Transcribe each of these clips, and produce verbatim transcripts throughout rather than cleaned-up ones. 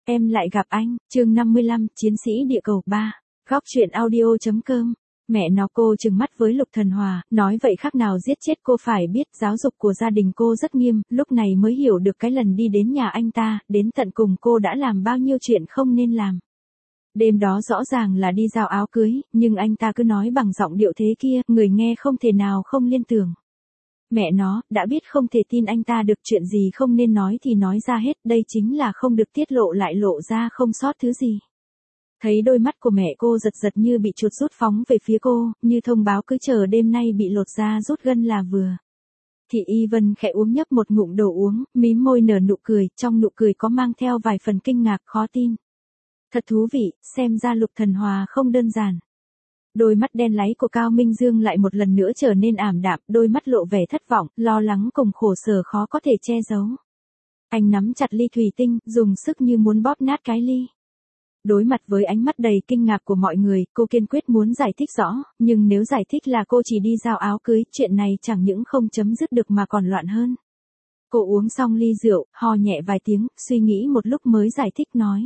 Em lại gặp anh, chương năm mươi lăm, Chiến sĩ địa cầu ba. Góc truyện audio.com. Mẹ nó, cô trừng mắt với Lục Thần Hòa, nói vậy khác nào giết chết cô. Phải biết giáo dục của gia đình cô rất nghiêm, lúc này mới hiểu được cái lần đi đến nhà anh ta, đến tận cùng cô đã làm bao nhiêu chuyện không nên làm. Đêm đó rõ ràng là đi giao áo cưới, nhưng anh ta cứ nói bằng giọng điệu thế kia, người nghe không thể nào không liên tưởng. Mẹ nó, đã biết không thể tin anh ta được, chuyện gì không nên nói thì nói ra hết, đây chính là không được tiết lộ lại lộ ra không sót thứ gì. Thấy đôi mắt của mẹ cô giật giật như bị chuột rút phóng về phía cô, như thông báo cứ chờ đêm nay bị lột da rút gân là vừa. Thị Y Vân khẽ uống nhấp một ngụm đồ uống, mím môi nở nụ cười, trong nụ cười có mang theo vài phần kinh ngạc khó tin. Thật thú vị, xem ra Lục Thần Hòa không đơn giản. Đôi mắt đen láy của Cao Minh Dương lại một lần nữa trở nên ảm đạm, đôi mắt lộ vẻ thất vọng, lo lắng cùng khổ sở khó có thể che giấu. Anh nắm chặt ly thủy tinh, dùng sức như muốn bóp nát cái ly. Đối mặt với ánh mắt đầy kinh ngạc của mọi người, cô kiên quyết muốn giải thích rõ, nhưng nếu giải thích là cô chỉ đi giao áo cưới, chuyện này chẳng những không chấm dứt được mà còn loạn hơn. Cô uống xong ly rượu, ho nhẹ vài tiếng, suy nghĩ một lúc mới giải thích nói.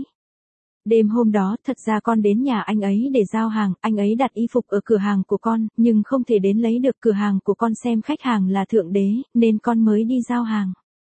Đêm hôm đó, thật ra con đến nhà anh ấy để giao hàng, anh ấy đặt y phục ở cửa hàng của con, nhưng không thể đến lấy được, cửa hàng của con xem khách hàng là thượng đế, nên con mới đi giao hàng.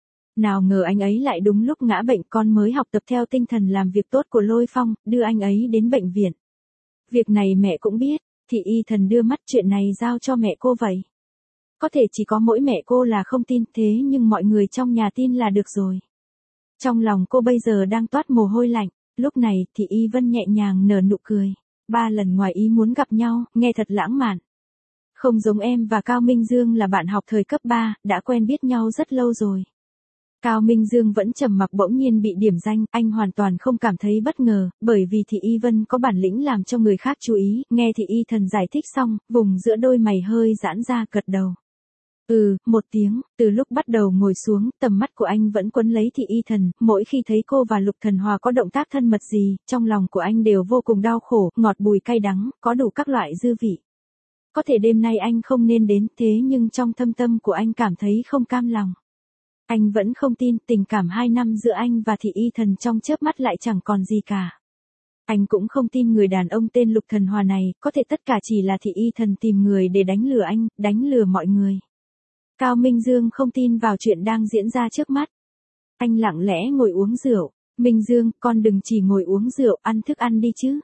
Nào ngờ anh ấy lại đúng lúc ngã bệnh, con mới học tập theo tinh thần làm việc tốt của Lôi Phong, đưa anh ấy đến bệnh viện. Việc này mẹ cũng biết, Thị Y Thần đưa mắt, chuyện này giao cho mẹ cô vậy. Có thể chỉ có mỗi mẹ cô là không tin, thế nhưng mọi người trong nhà tin là được rồi. Trong lòng cô bây giờ đang toát mồ hôi lạnh. Lúc này, Thị Y Vân nhẹ nhàng nở nụ cười. Ba lần ngoài ý muốn gặp nhau, nghe thật lãng mạn. Không giống em và Cao Minh Dương là bạn học thời cấp ba, đã quen biết nhau rất lâu rồi. Cao Minh Dương vẫn trầm mặc, bỗng nhiên bị điểm danh, anh hoàn toàn không cảm thấy bất ngờ, bởi vì Thị Y Vân có bản lĩnh làm cho người khác chú ý. Nghe Thị Y Thần giải thích xong, vùng giữa đôi mày hơi giãn ra, gật đầu. Ừ, một tiếng, từ lúc bắt đầu ngồi xuống, tầm mắt của anh vẫn quấn lấy Thị Y Thần, mỗi khi thấy cô và Lục Thần Hòa có động tác thân mật gì, trong lòng của anh đều vô cùng đau khổ, ngọt bùi cay đắng, có đủ các loại dư vị. Có thể đêm nay anh không nên đến, thế nhưng trong thâm tâm của anh cảm thấy không cam lòng. Anh vẫn không tin, tình cảm hai năm giữa anh và Thị Y Thần trong chớp mắt lại chẳng còn gì cả. Anh cũng không tin người đàn ông tên Lục Thần Hòa này, có thể tất cả chỉ là Thị Y Thần tìm người để đánh lừa anh, đánh lừa mọi người. Cao Minh Dương không tin vào chuyện đang diễn ra trước mắt. Anh lặng lẽ ngồi uống rượu. Minh Dương, con đừng chỉ ngồi uống rượu, ăn thức ăn đi chứ.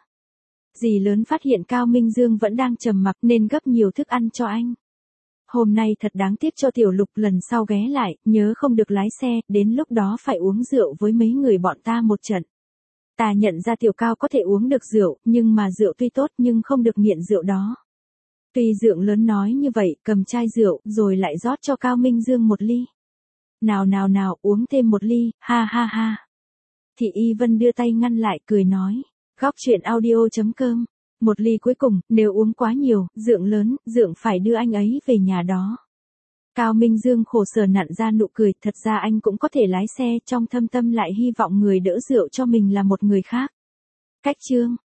Dì lớn phát hiện Cao Minh Dương vẫn đang trầm mặc nên gấp nhiều thức ăn cho anh. Hôm nay thật đáng tiếc cho Tiểu Lục, lần sau ghé lại, nhớ không được lái xe, đến lúc đó phải uống rượu với mấy người bọn ta một trận. Ta nhận ra Tiểu Cao có thể uống được rượu, nhưng mà rượu tuy tốt nhưng không được nghiện rượu đó. Tuy Dượng lớn nói như vậy, cầm chai rượu, rồi lại rót cho Cao Minh Dương một ly. Nào nào nào, uống thêm một ly, ha ha ha. Thị Y Vân đưa tay ngăn lại, cười nói. Góc truyện audio.com. Một ly cuối cùng, nếu uống quá nhiều, Dượng lớn, Dượng phải đưa anh ấy về nhà đó. Cao Minh Dương khổ sở nặn ra nụ cười, thật ra anh cũng có thể lái xe, trong thâm tâm lại hy vọng người đỡ rượu cho mình là một người khác. Cách chương.